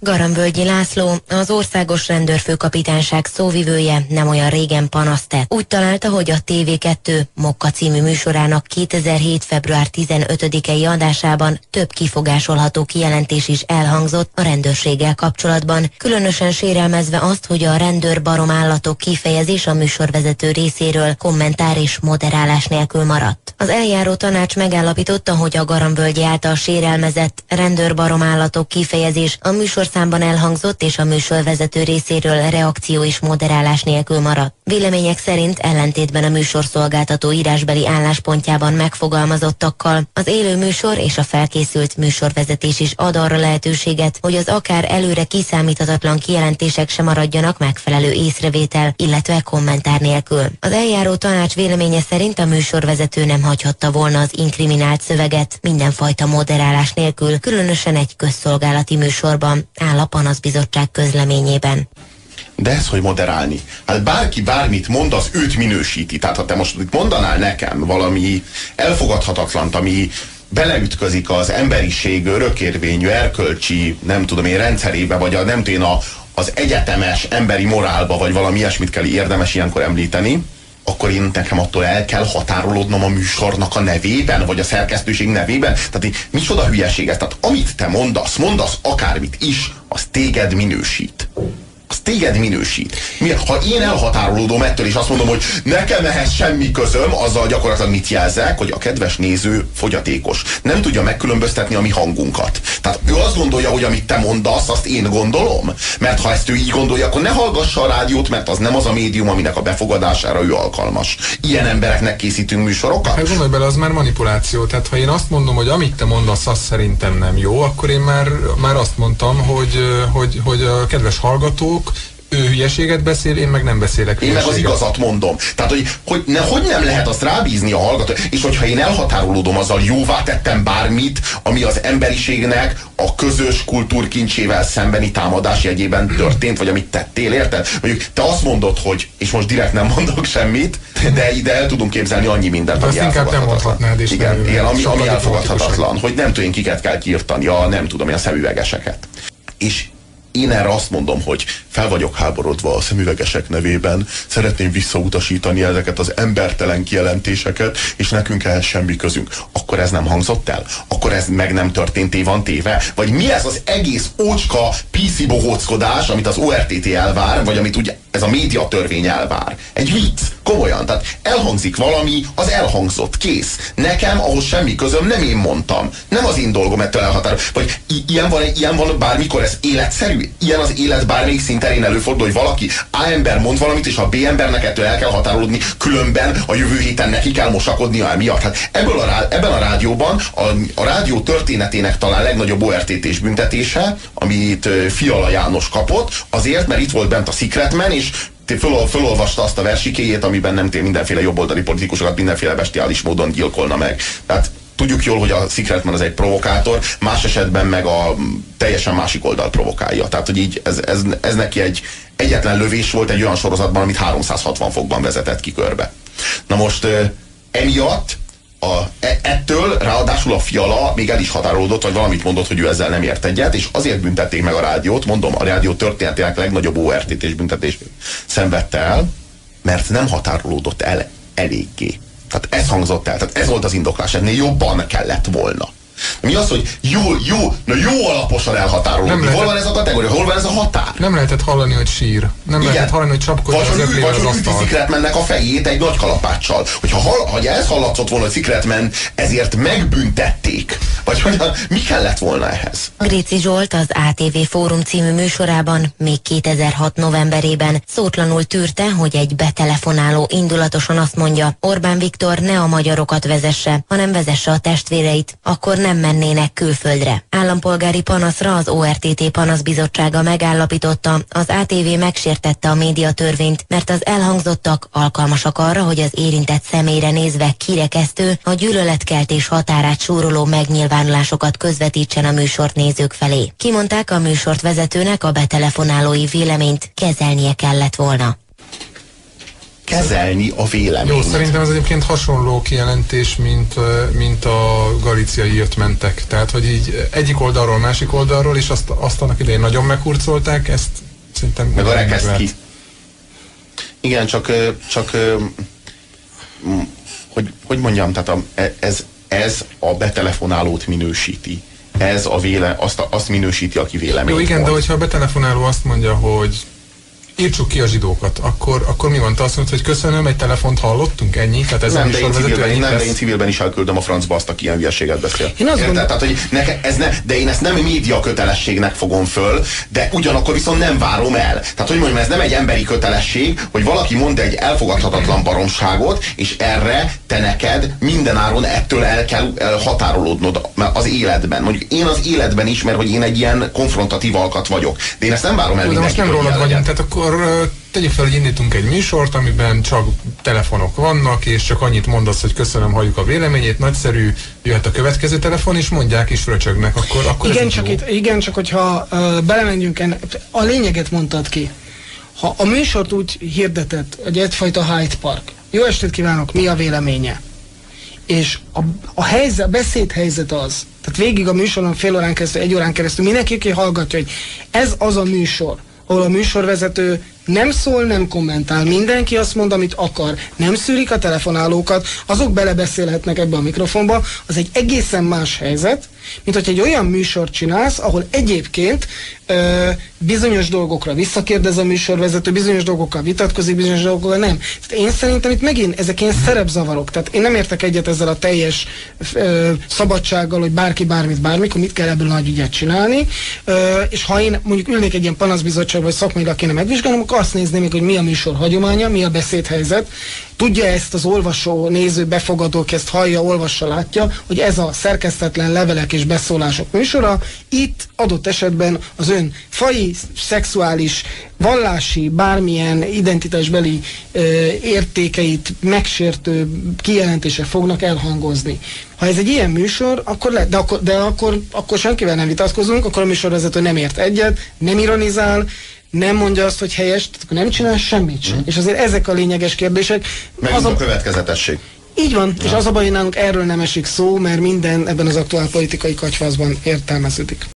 Garambölgyi László, az Országos Rendőrfőkapitányság szóvivője nem olyan régen panaszt tett. Úgy találta, hogy a TV2 Mokka című műsorának 2007. február 15-i adásában több kifogásolható kijelentés is elhangzott a rendőrséggel kapcsolatban, különösen sérelmezve azt, hogy a rendőrbaromállatok kifejezés a műsorvezető részéről kommentár és moderálás nélkül maradt. Az eljáró tanács megállapította, hogy a Garambölgyi által sérelmezett rendőrbaromállatok kifejezés a műsorszámban elhangzott, és a műsorvezető részéről reakció és moderálás nélkül maradt. Vélemények szerint ellentétben a műsorszolgáltató írásbeli álláspontjában megfogalmazottakkal az élő műsor és a felkészült műsorvezetés is ad arra lehetőséget, hogy az akár előre kiszámíthatatlan kijelentések sem maradjanak megfelelő észrevétel, illetve kommentár nélkül. Az eljáró tanács véleménye szerint a műsorvezető nem hagyhatta volna az inkriminált szöveget mindenfajta moderálás nélkül, különösen egy közszolgálati műsorban, áll a Panaszbizottság közleményében. De ez, hogy moderálni? Hát bárki bármit mond, az őt minősíti. Tehát ha te most mondanál nekem valami elfogadhatatlant, ami beleütközik az emberiség örökérvényű, erkölcsi, nem tudom én, rendszerébe, vagy nem tudom én, az egyetemes emberi morálba, vagy valami ilyesmit kell érdemes ilyenkor említeni, akkor én nekem attól el kell határolódnom a műsornak a nevében, vagy a szerkesztőség nevében. Tehát micsoda hülyeség ez. Tehát amit te mondasz akármit is, az téged minősít. Az téged minősít. Ha én elhatárolódom ettől, és azt mondom, hogy nekem ehhez semmi közöm, azzal gyakorlatilag mit jelzek, hogy a kedves néző fogyatékos. Nem tudja megkülönböztetni a mi hangunkat. Tehát ő azt gondolja, hogy amit te mondasz, azt én gondolom. Mert ha ezt ő így gondolja, akkor ne hallgassa a rádiót, mert az nem az a médium, aminek a befogadására ő alkalmas. Ilyen embereknek készítünk műsorokat. Hát gondolj bele, az már manipuláció. Tehát ha én azt mondom, hogy amit te mondasz, az szerintem nem jó, akkor én már azt mondtam, hogy a kedves hallgató ő hülyeséget beszél, én meg nem beszélek hülyeséget. Én meg az igazat mondom. Tehát, hogy nem lehet azt rábízni a hallgató, és hogyha én elhatárolódom azzal, jóvá tettem bármit, ami az emberiségnek a közös kultúrkincsével szembeni támadás jegyében történt, vagy amit tettél, érted? Mondjuk te azt mondod, hogy, és most direkt nem mondok semmit, de ide el tudunk képzelni annyi mindent, de ami elfogadhatatlan. Igen, ami elfogadhatatlan, hogy nem tudom, kiket kell kiirtani, nem tudom, a szemüvegeseket. És én erre azt mondom, hogy fel vagyok háborodva a szemüvegesek nevében, szeretném visszautasítani ezeket az embertelen kijelentéseket, és nekünk ehhez semmi közünk. Akkor ez nem hangzott el? Akkor ez meg nem történt van téve? Vagy mi ez az egész ócska PC bohóckodás, amit az ORTT elvár, vagy amit ugye ez a médiatörvény elvár? Egy vicc, komolyan. Tehát elhangzik valami, az elhangzott, kész. Nekem ahhoz semmi közöm, nem én mondtam. Nem az én dolgom ettől elhatárolni. Vagy ilyen van bármikor, ez életszerű? Ilyen az élet bármelyik szinterén előfordul, hogy valaki A ember mond valamit, és a B embernek ettől el kell határolódni, különben a jövő héten neki kell mosakodnia emiatt. Hát ebben a rádióban a rádió történetének talán legnagyobb ORTT-s büntetése, amit Fiala János kapott, azért, mert itt volt bent a Secret Man, és fölolvasta azt a versikéjét, amiben nem mindenféle jobboldali politikusokat mindenféle bestiális módon gyilkolna meg. Tehát tudjuk jól, hogy a Secret Man az egy provokátor, más esetben meg a teljesen másik oldal provokálja. Tehát, hogy így ez neki egy egyetlen lövés volt egy olyan sorozatban, amit 360 fokban vezetett ki körbe. Na most emiatt ettől ráadásul a Fiala még el is határolódott, vagy valamit mondott, hogy ő ezzel nem ért egyet, és azért büntették meg a rádiót, mondom, a rádió történetének legnagyobb ORTT-s büntetést szenvedte el, mert nem határolódott el eléggé. Tehát ez hangzott el, tehát ez volt az indoklás, ennél jobban kellett volna. Mi az, hogy jó alaposan elhatárolódni. Hol van ez a kategória? Hol van ez a határ? Nem lehetett hallani, hogy sír. Nem lehetett hallani, hogy csapkodja az öklével az asztalt. Vagy hogy Secret Mannek a fejét egy nagy kalapáccsal. Hogyha ez hallatszott volna, hogy Secret Man ezért megbüntették. Vagy hogy mi kellett volna ehhez? Gréci Zsolt az ATV Fórum című műsorában még 2006 novemberében szótlanul tűrte, hogy egy betelefonáló indulatosan azt mondja, Orbán Viktor ne a magyarokat vezesse, hanem vezesse a testvéreit, akkor nem mennének külföldre. Állampolgári panaszra az ORTT Panaszbizottsága megállapította, az ATV megsértette a médiatörvényt, mert az elhangzottak alkalmasak arra, hogy az érintett személyre nézve kirekesztő, a gyűlöletkeltés határát súroló megnyilvánulásokat közvetítsen a műsort nézők felé. Kimondták, a műsort vezetőnek a betelefonálói véleményt kezelnie kellett volna. kezelni a véleményt. Jó, szerintem ez egyébként hasonló kijelentés, mint a galíciai jött mentek. Tehát, hogy így egyik oldalról, másik oldalról, és azt annak idején nagyon meghurcolták, ezt szerintem... Meg a Rekeszki. Igen, csak hogy mondjam, tehát ez a betelefonálót minősíti. Ez azt minősíti, aki véleményt Jó, igen, mond. de hogyha a betelefonáló azt mondja, hogy írtsuk ki a zsidókat, akkor mi van? Te azt mondod, hogy köszönöm, egy telefont hallottunk, ennyi? Tehát ez nem, de én civilben is elküldöm a francba azt, aki ilyen hülyeséget beszél. Tehát, hogy de én ezt nem média kötelességnek fogom föl, de ugyanakkor viszont nem várom el. Tehát, hogy mondjam, ez nem egy emberi kötelesség, hogy valaki mond egy elfogadhatatlan baromságot, és erre te neked mindenáron ettől el kell határolódnod az életben. Mondjuk én az életben is, mert hogy én egy ilyen konfrontatív alkat vagyok. De én ezt nem várom el mindenki. De most nem rólad vagyunk, tehát akkor tegyük fel, hogy indítunk egy műsort, amiben csak telefonok vannak, és csak annyit mondasz, hogy köszönöm, halljuk a véleményét, nagyszerű, jöhet a következő telefon, és mondják, és fröcsögnek, akkor igen, csak hogyha belemegyünk a lényeget mondtad ki. Ha a műsort úgy hirdetett, hogy egyfajta Hyde Park, jó estét kívánok, mi a véleménye? És a beszédhelyzet az, tehát végig a műsoron fél órán keresztül, egy órán keresztül mindenki, aki hallgatja, hogy ez az a műsor, ahol a műsorvezető nem szól, nem kommentál, mindenki azt mond, amit akar, nem szűrik a telefonálókat, azok belebeszélhetnek ebbe a mikrofonba, az egy egészen más helyzet, mint hogy egy olyan műsort csinálsz, ahol egyébként bizonyos dolgokra visszakérdez a műsorvezető, bizonyos dolgokkal vitatkozik, bizonyos dolgokkal nem. Tehát én szerintem itt megint ezek ilyen szerepzavarok, tehát én nem értek egyet ezzel a teljes szabadsággal, hogy bárki bármit bármikor, mit kell ebből nagy ügyet csinálni, és ha én mondjuk ülnék egy ilyen panaszbizottságban, vagy szakmailag kéne megvizsgálnom, akkor azt nézném, hogy mi a műsor hagyománya, mi a beszédhelyzet, tudja ezt az olvasó, néző, befogadó, aki ezt hallja, olvassa, látja, hogy ez a szerkesztetlen levelek és beszólások műsora, itt adott esetben az ön faji, szexuális, vallási, bármilyen identitásbeli értékeit megsértő kijelentések fognak elhangozni. Ha ez egy ilyen műsor, akkor de akkor senkivel nem vitatkozunk, akkor a műsorvezető nem ért egyet, nem ironizál, nem mondja azt, hogy helyes, akkor nem csinál semmit sem. És azért ezek a lényeges kérdések. Megint a következetesség. Így van, és az a baj, hogy nálunk erről nem esik szó, mert minden ebben az aktuál politikai katyvaszban értelmeződik.